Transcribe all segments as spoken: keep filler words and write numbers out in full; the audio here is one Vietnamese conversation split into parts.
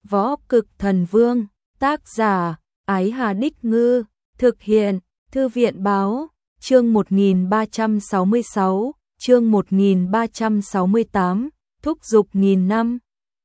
Võ Cực Thần Vương, tác giả, Ái Hà Đích Ngư, thực hiện, Thư viện Báo, chương một nghìn ba trăm sáu mươi sáu, chương một nghìn ba trăm sáu mươi tám, thúc giục nghìn năm.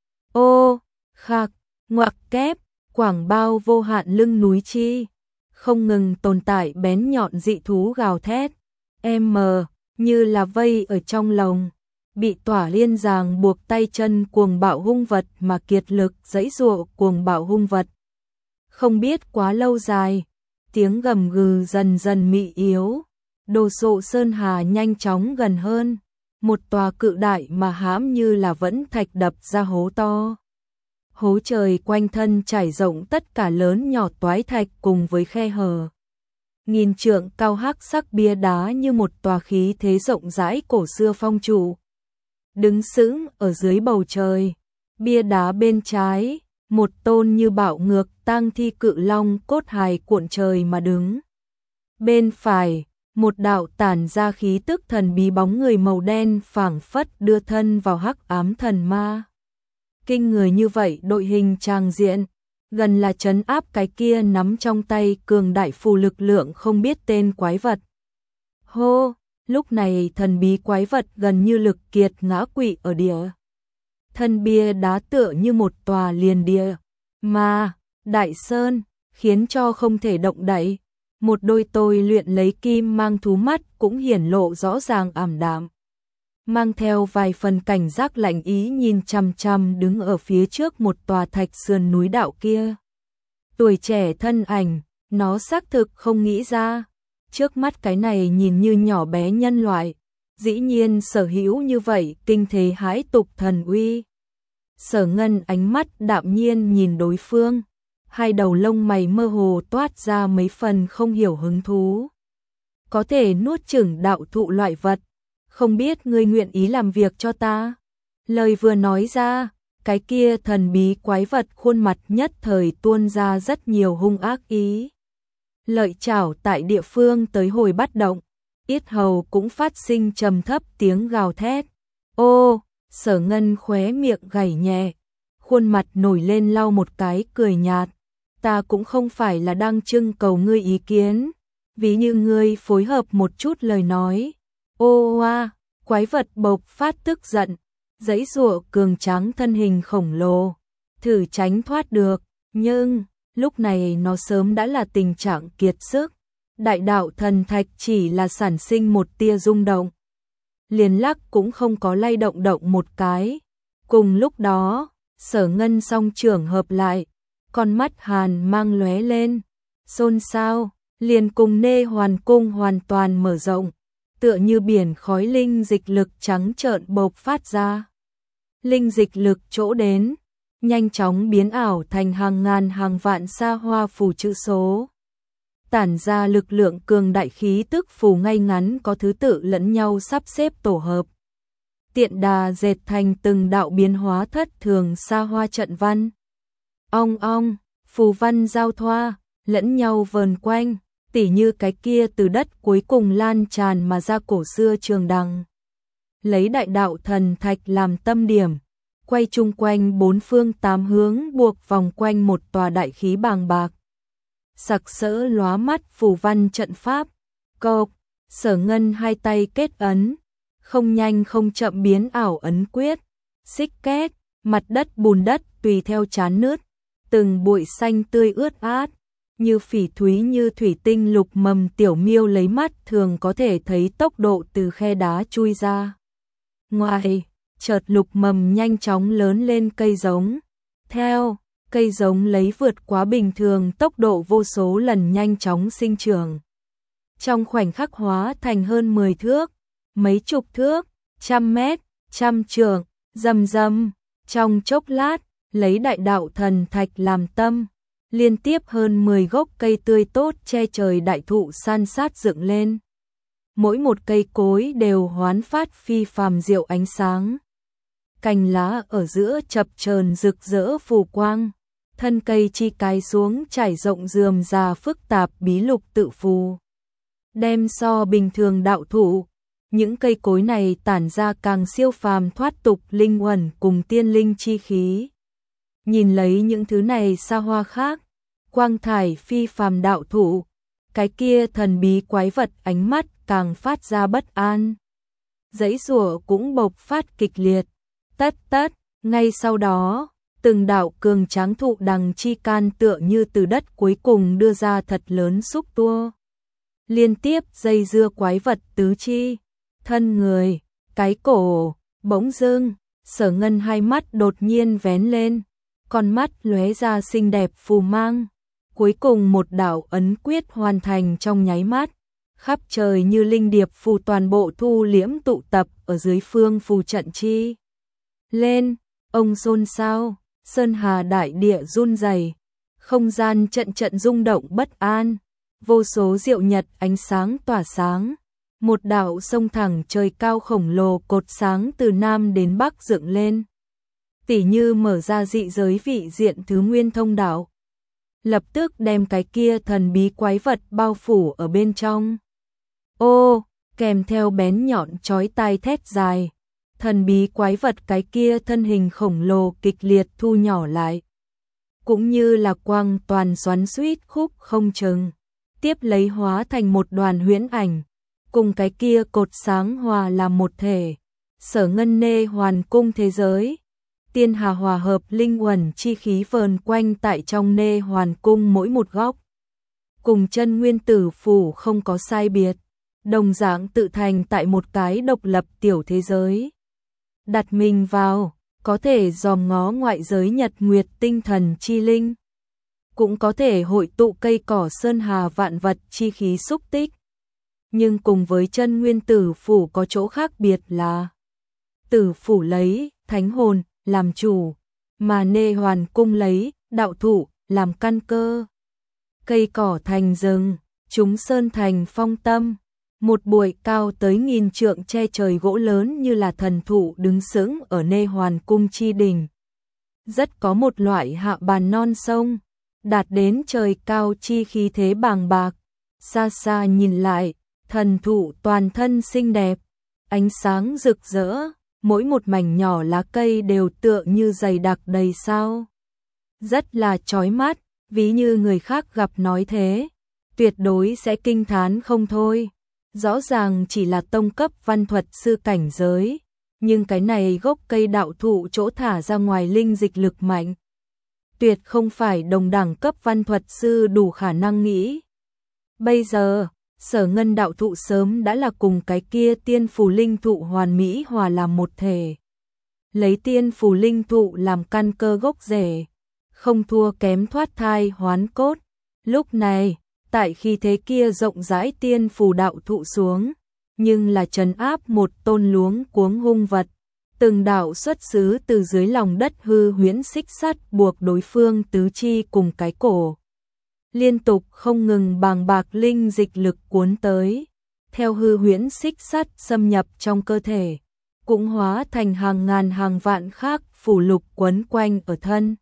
Ô, khạc, ngoặc kép, quảng bao vô hạn lưng núi chi, không ngừng tồn tại bén nhọn dị thú gào thét, em mờ, như là vây ở trong lồng, bị tỏa liên ràng buộc tay chân cuồng bạo hung vật mà kiệt lực giãy giụa cuồng bạo hung vật. Không biết quá lâu dài, tiếng gầm gừ dần dần mị yếu, đồ sộ sơn hà nhanh chóng gần hơn, một tòa cự đại mà hãm như là vẫn thạch đập ra hố to. Hố trời quanh thân trải rộng tất cả lớn nhỏ toái thạch cùng với khe hở. Nghìn trượng cao hắc sắc bia đá như một tòa khí thế rộng rãi cổ xưa phong trụ. Đứng sững ở dưới bầu trời, bia đá bên trái, một tôn như bạo ngược tang thi cự long cốt hài cuộn trời mà đứng. Bên phải, một đạo tản ra khí tức thần bí bóng người màu đen phảng phất đưa thân vào hắc ám thần ma. Kinh người như vậy đội hình tràng diện, gần là trấn áp cái kia nắm trong tay cường đại phù lực lượng không biết tên quái vật. Hô, lúc này thần bí quái vật gần như lực kiệt ngã quỵ ở địa. Thân bia đá tựa như một tòa liền địa, mà, đại sơn, khiến cho không thể động đậy. Một đôi tôi luyện lấy kim mang thú mắt cũng hiển lộ rõ ràng ảm đạm. Mang theo vài phần cảnh giác lạnh ý nhìn chằm chằm đứng ở phía trước một tòa thạch sườn núi đạo kia. Tuổi trẻ thân ảnh, nó xác thực không nghĩ ra, trước mắt cái này nhìn như nhỏ bé nhân loại, dĩ nhiên sở hữu như vậy kinh thế hãi tục thần uy. Sở Ngân ánh mắt đạm nhiên nhìn đối phương, hai đầu lông mày mơ hồ toát ra mấy phần không hiểu hứng thú. Có thể nuốt chửng đạo thụ loại vật, không biết ngươi nguyện ý làm việc cho ta. Lời vừa nói ra, cái kia thần bí quái vật khuôn mặt nhất thời tuôn ra rất nhiều hung ác ý. Lợi chảo tại địa phương tới hồi bắt động, yết hầu cũng phát sinh trầm thấp tiếng gào thét. Ô, Sở Ngân khóe miệng gảy nhẹ, khuôn mặt nổi lên lau một cái cười nhạt. Ta cũng không phải là đang trưng cầu ngươi ý kiến, ví như ngươi phối hợp một chút lời nói. Ô oa, quái vật bộc phát tức giận, giãy giụa cường tráng thân hình khổng lồ, thử tránh thoát được, nhưng lúc này nó sớm đã là tình trạng kiệt sức. Đại đạo thần thạch chỉ là sản sinh một tia rung động, liền lắc cũng không có lay động động một cái. Cùng lúc đó, Sở Ngân song trưởng hợp lại, con mắt hàn mang lóe lên, xôn xao, liền cùng nê hoàn cung hoàn toàn mở rộng, tựa như biển khói linh dịch lực trắng trợn bộc phát ra. Linh dịch lực chỗ đến, nhanh chóng biến ảo thành hàng ngàn hàng vạn sa hoa phù chữ số. Tản ra lực lượng cường đại khí tức phù ngay ngắn có thứ tự lẫn nhau sắp xếp tổ hợp. Tiện đà dệt thành từng đạo biến hóa thất thường sa hoa trận văn. Ong ong, phù văn giao thoa, lẫn nhau vờn quanh, tỉ như cái kia từ đất cuối cùng lan tràn mà ra cổ xưa trường đằng. Lấy đại đạo thần thạch làm tâm điểm, quay chung quanh bốn phương tám hướng buộc vòng quanh một tòa đại khí bàng bạc. Sặc sỡ lóa mắt phù văn trận pháp, cộc, Sở Ngân hai tay kết ấn, không nhanh không chậm biến ảo ấn quyết, xích két, mặt đất bùn đất tùy theo chán nứt, từng bụi xanh tươi ướt át, như phỉ thúy như thủy tinh lục mầm tiểu miêu lấy mắt thường có thể thấy tốc độ từ khe đá chui ra. Ngoài, chợt lục mầm nhanh chóng lớn lên cây giống, theo, cây giống lấy vượt quá bình thường tốc độ vô số lần nhanh chóng sinh trưởng. Trong khoảnh khắc hóa thành hơn mười thước, mấy chục thước, trăm mét, trăm trượng, rầm rầm, trong chốc lát, lấy đại đạo thần thạch làm tâm, liên tiếp hơn mười gốc cây tươi tốt che trời đại thụ san sát dựng lên. Mỗi một cây cối đều hoán phát phi phàm diệu ánh sáng. Cành lá ở giữa chập chờn rực rỡ phù quang, thân cây chi cái xuống trải rộng rườm rà phức tạp bí lục tự phù. Đem so bình thường đạo thụ, những cây cối này tản ra càng siêu phàm thoát tục linh uẩn cùng tiên linh chi khí. nhìn lấy những thứ này xa hoa khác, quang thải phi phàm đạo thụ, cái kia thần bí quái vật ánh mắt càng phát ra bất an. Giãy giụa cũng bộc phát kịch liệt. Tất tất, ngay sau đó, từng đạo cường tráng thụ đằng chi can tựa như từ đất cuối cùng đưa ra thật lớn xúc tua. Liên tiếp dây dưa quái vật tứ chi, thân người, cái cổ, bỗng dưng, Sở Ngân hai mắt đột nhiên vén lên, con mắt lóe ra xinh đẹp phù mang. Cuối cùng một đạo ấn quyết hoàn thành trong nháy mắt, khắp trời như linh điệp phù toàn bộ thu liễm tụ tập ở dưới phương phù trận chi. Lên, ông xôn xao, sơn hà đại địa run rẩy, không gian trận trận rung động bất an, vô số diệu nhật ánh sáng tỏa sáng, một đạo sông thẳng trời cao khổng lồ cột sáng từ nam đến bắc dựng lên, tỉ như mở ra dị giới vị diện thứ nguyên thông đạo, lập tức đem cái kia thần bí quái vật bao phủ ở bên trong. Ô, kèm theo bén nhọn chói tai thét dài, thần bí quái vật cái kia thân hình khổng lồ kịch liệt thu nhỏ lại, cũng như là quang toàn xoắn xuýt khúc không chừng, tiếp lấy hóa thành một đoàn huyễn ảnh, cùng cái kia cột sáng hòa làm một thể. Sở Ngân nê hoàn cung thế giới, tiên hà hòa hợp linh uẩn chi khí vờn quanh tại trong nê hoàn cung mỗi một góc, cùng chân nguyên tử phủ không có sai biệt, đồng dạng tự thành tại một cái độc lập tiểu thế giới. Đặt mình vào, có thể dòm ngó ngoại giới nhật nguyệt tinh thần chi linh, cũng có thể hội tụ cây cỏ sơn hà vạn vật chi khí xúc tích. Nhưng cùng với chân nguyên tử phủ có chỗ khác biệt là tử phủ lấy thánh hồn làm chủ, mà nê hoàn cung lấy đạo thụ làm căn cơ. Cây cỏ thành rừng, chúng sơn thành phong tâm, một bụi cao tới nghìn trượng che trời gỗ lớn như là thần thụ đứng sững ở nê hoàn cung chi đỉnh. Rất có một loại hạ bàn non sông, đạt đến trời cao chi khí thế bàng bạc. Xa xa nhìn lại, thần thụ toàn thân xinh đẹp, ánh sáng rực rỡ, mỗi một mảnh nhỏ lá cây đều tựa như dày đặc đầy sao. Rất là chói mắt, ví như người khác gặp nói thế, tuyệt đối sẽ kinh thán không thôi. Rõ ràng chỉ là tông cấp văn thuật sư cảnh giới, nhưng cái này gốc cây đạo thụ chỗ thả ra ngoài linh dịch lực mạnh, tuyệt không phải đồng đẳng cấp văn thuật sư đủ khả năng nghĩ. Bây giờ, Sở Ngân đạo thụ sớm đã là cùng cái kia tiên phù linh thụ hoàn mỹ hòa làm một thể. Lấy tiên phù linh thụ làm căn cơ gốc rễ, không thua kém thoát thai hoán cốt. Lúc này, tại khi thế kia rộng rãi tiên phù đạo thụ xuống, nhưng là trấn áp một tôn luống cuống hung vật, từng đạo xuất xứ từ dưới lòng đất hư huyễn xích sắt buộc đối phương tứ chi cùng cái cổ. Liên tục không ngừng bàng bạc linh dịch lực cuốn tới, theo hư huyễn xích sắt xâm nhập trong cơ thể, cũng hóa thành hàng ngàn hàng vạn khác phủ lục quấn quanh ở thân.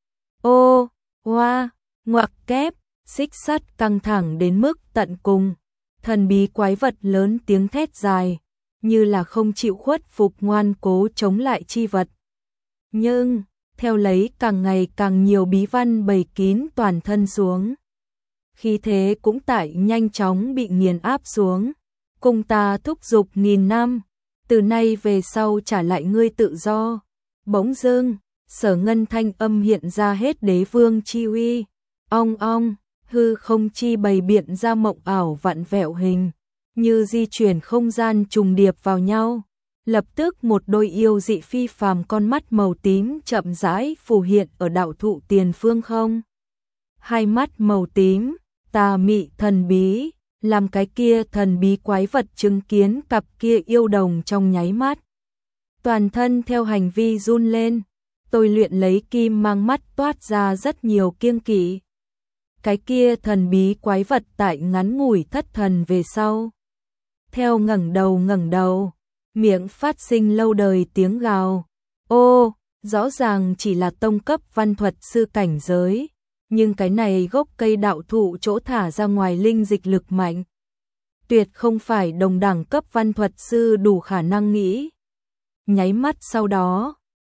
Ô, hoa, ngoặc kép, xích sắt căng thẳng đến mức tận cùng, thần bí quái vật lớn tiếng thét dài, như là không chịu khuất phục ngoan cố chống lại chi vật. Nhưng, theo lấy càng ngày càng nhiều bí văn bày kín toàn thân xuống, khí thế cũng tại nhanh chóng bị nghiền áp xuống. Cùng ta thúc giục nghìn năm, từ nay về sau trả lại ngươi tự do. Bỗng dưng, Sở Ngân thanh âm hiện ra hết đế vương chi uy. Ong ong, hư không chi bày biện ra mộng ảo vặn vẹo hình, như di chuyển không gian trùng điệp vào nhau. Lập tức một đôi yêu dị phi phàm con mắt màu tím chậm rãi phù hiện ở đạo thụ tiền phương không. Hai mắt màu tím, tà mị thần bí, làm cái kia thần bí quái vật chứng kiến cặp kia yêu đồng trong nháy mắt. Toàn thân theo hành vi run lên, tôi luyện lấy kim mang mắt toát ra rất nhiều kiêng kỵ. Cái kia thần bí quái vật tại ngắn ngủi thất thần về sau. Theo ngẩng đầu ngẩng đầu, miệng phát sinh lâu đời tiếng gào. Ô, rõ ràng chỉ là tông cấp văn thuật sư cảnh giới, nhưng cái này gốc cây đạo thụ chỗ thả ra ngoài linh dịch lực mạnh, tuyệt không phải đồng đẳng cấp văn thuật sư đủ khả năng nghĩ. Nháy mắt sau đó,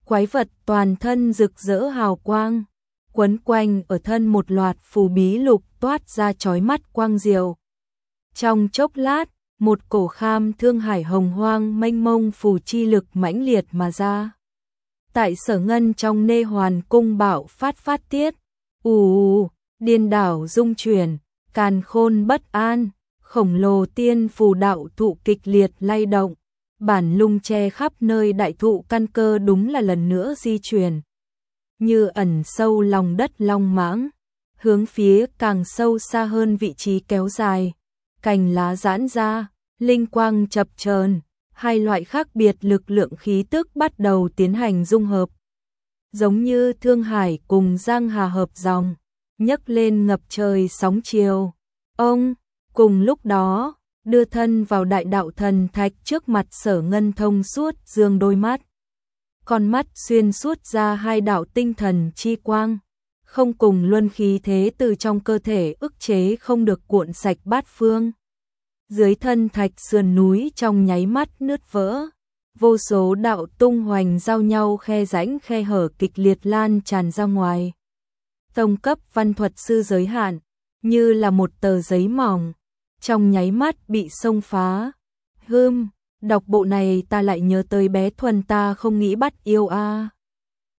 Quái vật toàn thân rực rỡ hào quang, quấn quanh ở thân một loạt phù bí lục toát ra chói mắt quang diệu. Trong chốc lát, một cổ kham thương hải hồng hoang mênh mông phù chi lực mãnh liệt mà ra. Tại Sở Ngân trong Nê Hoàn cung bạo phát phát tiết, ù ù, điên đảo rung chuyển, càn khôn bất an, khổng lồ tiên phù đạo thụ kịch liệt lay động, bản lung che khắp nơi đại thụ căn cơ đúng là lần nữa di chuyển. Như ẩn sâu lòng đất long mãng, hướng phía càng sâu xa hơn vị trí kéo dài, cành lá giãn ra, linh quang chập chờn, hai loại khác biệt lực lượng khí tức bắt đầu tiến hành dung hợp. Giống như Thương Hải cùng Giang Hà hợp dòng, nhấc lên ngập trời sóng chiều. Ông, cùng lúc đó, đưa thân vào đại đạo thần thạch trước mặt Sở Ngân thông suốt dương đôi mắt. Con mắt xuyên suốt ra hai đạo tinh thần chi quang, không cùng luân khí thế từ trong cơ thể ức chế không được cuộn sạch bát phương. Dưới thân thạch sườn núi trong nháy mắt nứt vỡ, vô số đạo tung hoành giao nhau khe rãnh khe hở kịch liệt lan tràn ra ngoài. Tông cấp văn thuật sư giới hạn, như là một tờ giấy mỏng, trong nháy mắt bị xông phá. Hưm, đọc bộ này ta lại nhớ tới bé Thuần ta không nghĩ bắt yêu a. À.